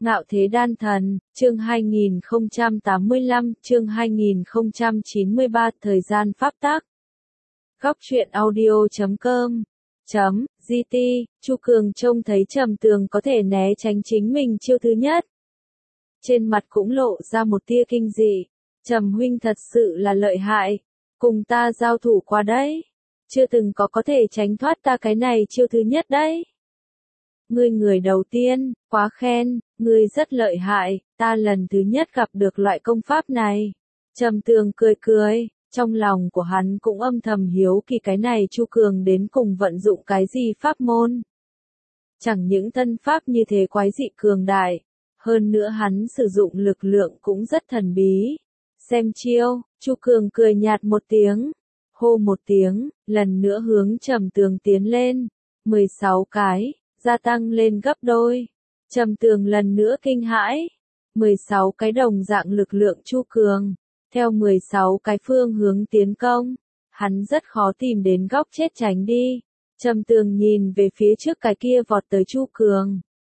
Ngạo thế đan thần, chương 2085, chương 2093, thời gian pháp tắc. Góc truyện audio.com .gt, Chu Cường trông thấy Trầm Tường có thể né tránh chính mình chiêu thứ nhất. Trên mặt cũng lộ ra một tia kinh dị. Trầm huynh thật sự là lợi hại, cùng ta giao thủ qua đấy. Chưa từng có thể tránh thoát ta cái này chiêu thứ nhất đấy. Ngươi người đầu tiên, quá khen, ngươi rất lợi hại, ta lần thứ nhất gặp được loại công pháp này. Trầm Tường cười cười, trong lòng của hắn cũng âm thầm hiếu kỳ cái này Chu Cường đến cùng vận dụng cái gì pháp môn. Chẳng những thân pháp như thế quái dị cường đại, hơn nữa hắn sử dụng lực lượng cũng rất thần bí. Xem chiêu, Chu Cường cười nhạt một tiếng, hô một tiếng, lần nữa hướng Trầm Tường tiến lên, 16 cái. Gia tăng lên gấp đôi. Trầm Tường lần nữa kinh hãi. 16 cái đồng dạng lực lượng Chu Cường. Theo 16 cái phương hướng tiến công. Hắn rất khó tìm đến góc chết tránh đi. Trầm Tường nhìn về phía trước cái kia vọt tới Chu Cường.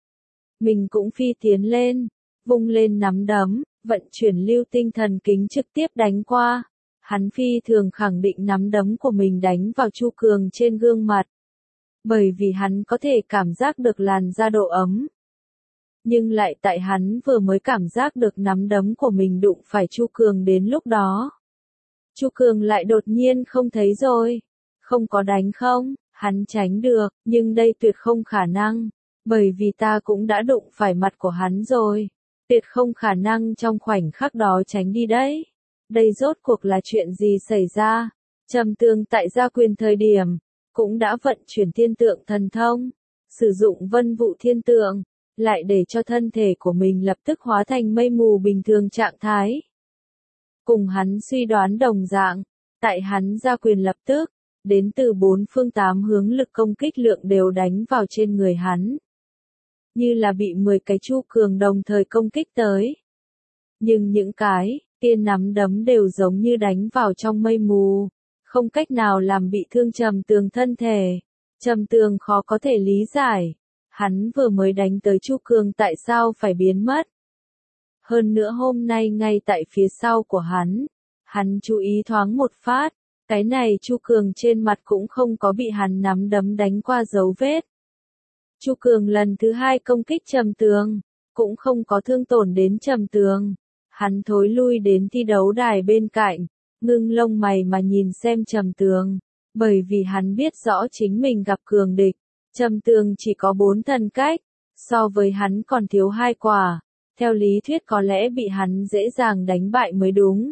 Mình cũng phi tiến lên. Vung lên nắm đấm. Vận chuyển lưu tinh thần kính trực tiếp đánh qua. Hắn phi thường khẳng định nắm đấm của mình đánh vào Chu Cường trên gương mặt. Bởi vì hắn có thể cảm giác được làn da độ ấm. Nhưng lại tại hắn vừa mới cảm giác được nắm đấm của mình đụng phải Chu Cường đến lúc đó. Chu Cường lại đột nhiên không thấy rồi. Không có đánh không, hắn tránh được, nhưng đây tuyệt không khả năng. Bởi vì ta cũng đã đụng phải mặt của hắn rồi. Tuyệt không khả năng trong khoảnh khắc đó tránh đi đấy. Đây rốt cuộc là chuyện gì xảy ra? Trầm Tường tại gia quyền thời điểm. Cũng đã vận chuyển thiên tượng thần thông, sử dụng vân vụ thiên tượng, lại để cho thân thể của mình lập tức hóa thành mây mù bình thường trạng thái. Cùng hắn suy đoán đồng dạng, tại hắn ra quyền lập tức, đến từ 4 phương 8 hướng lực công kích lượng đều đánh vào trên người hắn. Như là bị 10 cái Chu Cường đồng thời công kích tới. Nhưng những cái, tiên nắm đấm đều giống như đánh vào trong mây mù. Không cách nào làm bị thương Trầm Tường thân thể. Trầm Tường khó có thể lý giải. Hắn vừa mới đánh tới Chu Cường tại sao phải biến mất. Hơn nữa hôm nay ngay tại phía sau của hắn chú ý thoáng một phát. Cái này Chu Cường trên mặt cũng không có bị hắn nắm đấm đánh qua dấu vết. Chu Cường lần thứ 2 công kích Trầm Tường, cũng không có thương tổn đến Trầm Tường. Hắn thối lui đến thi đấu đài bên cạnh. Ngưng lông mày mà nhìn xem Trầm Tường, bởi vì hắn biết rõ chính mình gặp cường địch. Trầm Tường chỉ có 4 thần cách, so với hắn còn thiếu 2 quả, theo lý thuyết có lẽ bị hắn dễ dàng đánh bại mới đúng.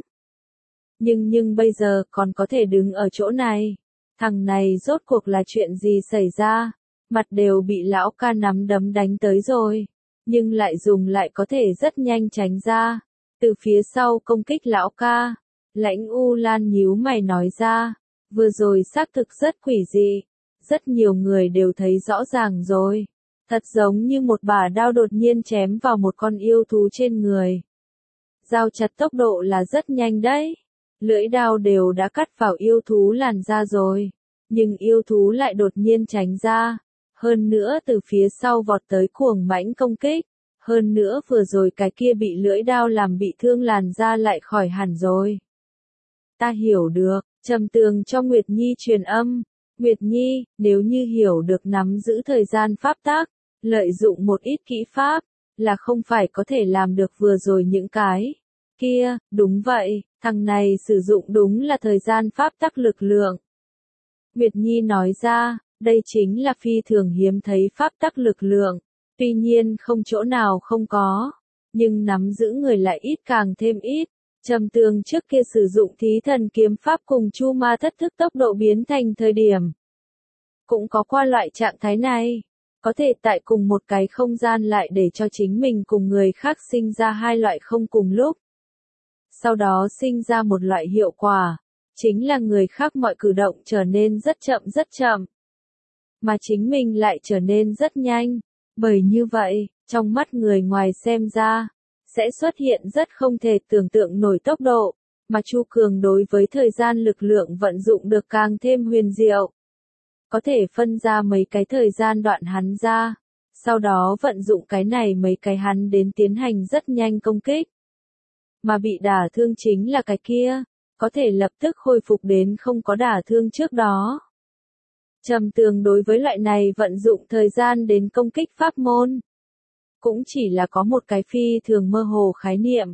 Nhưng bây giờ còn có thể đứng ở chỗ này, thằng này rốt cuộc là chuyện gì xảy ra, mặt đều bị lão ca nắm đấm đánh tới rồi, nhưng lại dùng lại có thể rất nhanh tránh ra, từ phía sau công kích lão ca. Lãnh U Lan nhíu mày nói ra, vừa rồi xác thực rất quỷ dị, rất nhiều người đều thấy rõ ràng rồi, thật giống như một bả đao đột nhiên chém vào một con yêu thú trên người. Dao chặt tốc độ là rất nhanh đấy, lưỡi đao đều đã cắt vào yêu thú làn da rồi, nhưng yêu thú lại đột nhiên tránh ra, hơn nữa từ phía sau vọt tới cuồng mãnh công kích, hơn nữa vừa rồi cái kia bị lưỡi đao làm bị thương làn da lại khỏi hẳn rồi. Ta hiểu được, Trầm Tường cho Nguyệt Nhi truyền âm. Nguyệt Nhi, nếu như hiểu được nắm giữ thời gian pháp tắc, lợi dụng một ít kỹ pháp, là không phải có thể làm được vừa rồi những cái. Kia, đúng vậy, thằng này sử dụng đúng là thời gian pháp tắc lực lượng. Nguyệt Nhi nói ra, đây chính là phi thường hiếm thấy pháp tắc lực lượng. Tuy nhiên không chỗ nào không có, nhưng nắm giữ người lại ít càng thêm ít. Trầm Tường trước kia sử dụng thí thần kiếm pháp cùng Chu Ma thất thức tốc độ biến thành thời điểm. Cũng có qua loại trạng thái này. Có thể tại cùng một cái không gian lại để cho chính mình cùng người khác sinh ra 2 loại không cùng lúc. Sau đó sinh ra một loại hiệu quả. Chính là người khác mọi cử động trở nên rất chậm. Mà chính mình lại trở nên rất nhanh. Bởi như vậy, trong mắt người ngoài xem ra, sẽ xuất hiện rất không thể tưởng tượng nổi tốc độ, mà Chu Cường đối với thời gian lực lượng vận dụng được càng thêm huyền diệu. Có thể phân ra mấy cái thời gian đoạn hắn ra, Sau đó vận dụng cái này mấy cái hắn đến tiến hành rất nhanh công kích. Mà bị đả thương chính là cái kia, có thể lập tức khôi phục đến không có đả thương trước đó. Trầm Tường đối với loại này vận dụng thời gian đến công kích pháp môn, cũng chỉ là có một cái phi thường mơ hồ khái niệm.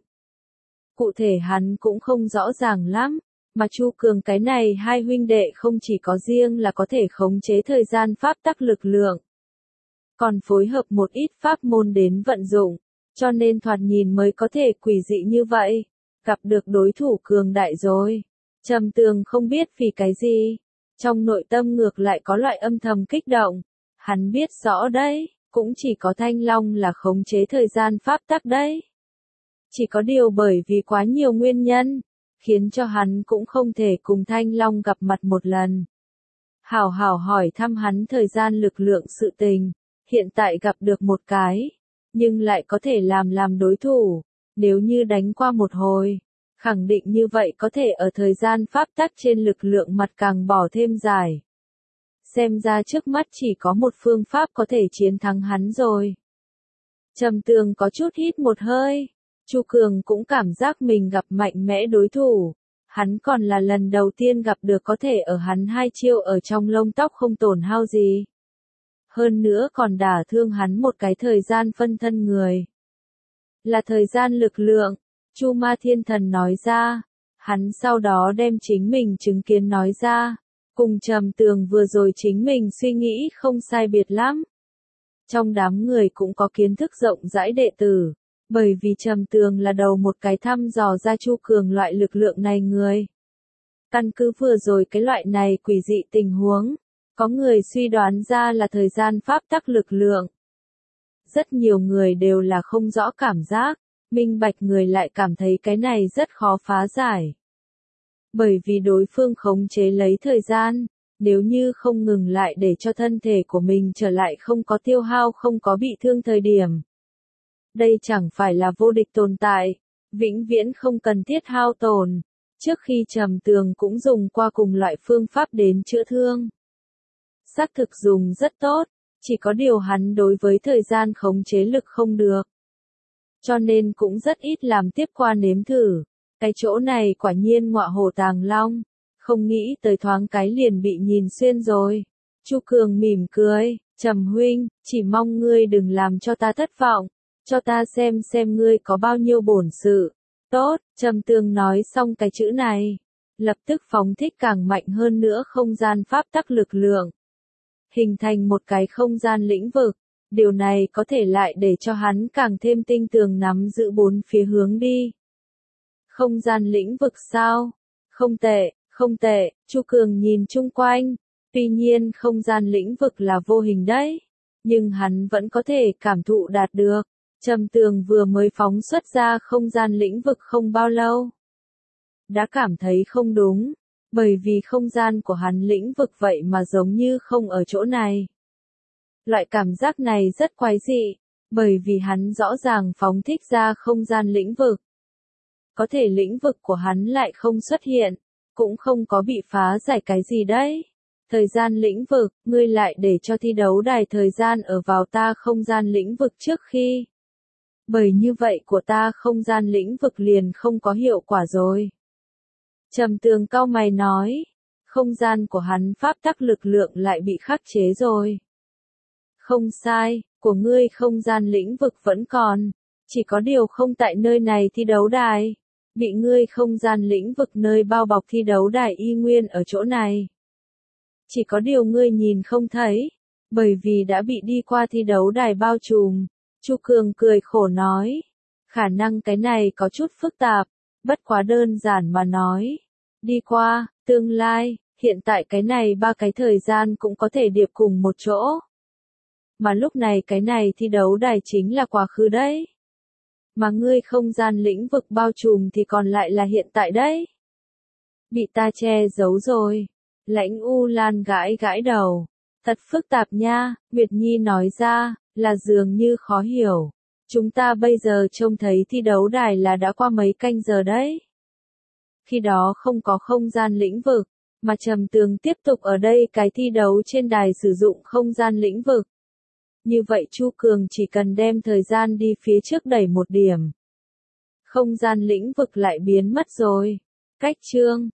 Cụ thể hắn cũng không rõ ràng lắm, mà Chu Cường cái này hai huynh đệ không chỉ có riêng là có thể khống chế thời gian pháp tắc lực lượng, còn phối hợp một ít pháp môn đến vận dụng, cho nên thoạt nhìn mới có thể quỷ dị như vậy, gặp được đối thủ cường đại rồi. Trầm Tường không biết vì cái gì, trong nội tâm ngược lại có loại âm thầm kích động, hắn biết rõ đấy, cũng chỉ có Thanh Long là khống chế thời gian pháp tắc đấy. Chỉ có điều bởi vì quá nhiều nguyên nhân, khiến cho hắn cũng không thể cùng Thanh Long gặp mặt một lần. Hảo hảo hỏi thăm hắn thời gian lực lượng sự tình, hiện tại gặp được một cái, nhưng lại có thể làm đối thủ, nếu như đánh qua một hồi, khẳng định như vậy có thể ở thời gian pháp tắc trên lực lượng mặt càng bỏ thêm dài. Xem ra trước mắt chỉ có một phương pháp có thể chiến thắng hắn rồi. Trầm Tường có chút hít một hơi. Chu Cường cũng cảm giác mình gặp mạnh mẽ đối thủ. Hắn còn là lần đầu tiên gặp được có thể ở hắn hai chiêu ở trong lông tóc không tổn hao gì. Hơn nữa còn đả thương hắn một cái thời gian phân thân người. Là thời gian lực lượng, Chu Ma Thiên Thần nói ra. Hắn sau đó đem chính mình chứng kiến nói ra. Cùng Trầm Tường vừa rồi chính mình suy nghĩ không sai biệt lắm. Trong đám người cũng có kiến thức rộng rãi đệ tử. Bởi vì Trầm Tường là đầu một cái thăm dò ra Chu Cường loại lực lượng này người. Căn cứ vừa rồi cái loại này quỷ dị tình huống, có người suy đoán ra là thời gian pháp tắc lực lượng. Rất nhiều người đều là không rõ cảm giác, minh bạch người lại cảm thấy cái này rất khó phá giải. Bởi vì đối phương khống chế lấy thời gian, nếu như không ngừng lại để cho thân thể của mình trở lại không có tiêu hao không có bị thương thời điểm. Đây chẳng phải là vô địch tồn tại, vĩnh viễn không cần thiết hao tổn. Trước khi Trầm Tường cũng dùng qua cùng loại phương pháp đến chữa thương. Xác thực dùng rất tốt, chỉ có điều hắn đối với thời gian khống chế lực không được. Cho nên cũng rất ít làm tiếp qua nếm thử. Cái chỗ này quả nhiên ngọa hổ tàng long, không nghĩ tới thoáng cái liền bị nhìn xuyên rồi. Chu Cường mỉm cười, Trầm huynh, chỉ mong ngươi đừng làm cho ta thất vọng. Cho ta xem ngươi có bao nhiêu bổn sự. Tốt, Trầm Tường nói xong cái chữ này. Lập tức phóng thích càng mạnh hơn nữa không gian pháp tắc lực lượng. Hình thành một cái không gian lĩnh vực. Điều này có thể lại để cho hắn càng thêm tinh tường nắm giữ bốn phía hướng đi. Không gian lĩnh vực sao? Không tệ, Chu Cường nhìn chung quanh. Tuy nhiên không gian lĩnh vực là vô hình đấy. Nhưng hắn vẫn có thể cảm thụ đạt được. Trầm Tường vừa mới phóng xuất ra không gian lĩnh vực không bao lâu. Đã cảm thấy không đúng, bởi vì không gian của hắn lĩnh vực vậy mà giống như không ở chỗ này. Loại cảm giác này rất quái dị, bởi vì hắn rõ ràng phóng thích ra không gian lĩnh vực. Có thể lĩnh vực của hắn lại không xuất hiện, cũng không có bị phá giải cái gì đấy. Thời gian lĩnh vực, ngươi lại để cho thi đấu đài thời gian ở vào ta không gian lĩnh vực trước khi. Bởi như vậy của ta không gian lĩnh vực liền không có hiệu quả rồi. Trầm Tường cau mày nói, không gian của hắn pháp tắc lực lượng lại bị khắc chế rồi. Không sai, của ngươi không gian lĩnh vực vẫn còn, chỉ có điều không tại nơi này thi đấu đài. Bị ngươi không gian lĩnh vực nơi bao bọc thi đấu đài y nguyên ở chỗ này. Chỉ có điều ngươi nhìn không thấy, bởi vì đã bị đi qua thi đấu đài bao trùm. Chu Cường cười khổ nói, khả năng cái này có chút phức tạp, bất quá đơn giản mà nói. Đi qua, tương lai, hiện tại cái này ba cái thời gian cũng có thể điệp cùng một chỗ. Mà lúc này cái này thi đấu đài chính là quá khứ đấy. Mà ngươi không gian lĩnh vực bao trùm thì còn lại là hiện tại đấy. Bị ta che giấu rồi. Lãnh U Lan gãi gãi đầu. Thật phức tạp nha, Nguyệt Nhi nói ra, là dường như khó hiểu. Chúng ta bây giờ trông thấy thi đấu đài là đã qua mấy canh giờ đấy. Khi đó không có không gian lĩnh vực, mà Trầm Tường tiếp tục ở đây cái thi đấu trên đài sử dụng không gian lĩnh vực. Như vậy Chu Cường chỉ cần đem thời gian đi phía trước đẩy một điểm. Không gian lĩnh vực lại biến mất rồi. Cách chương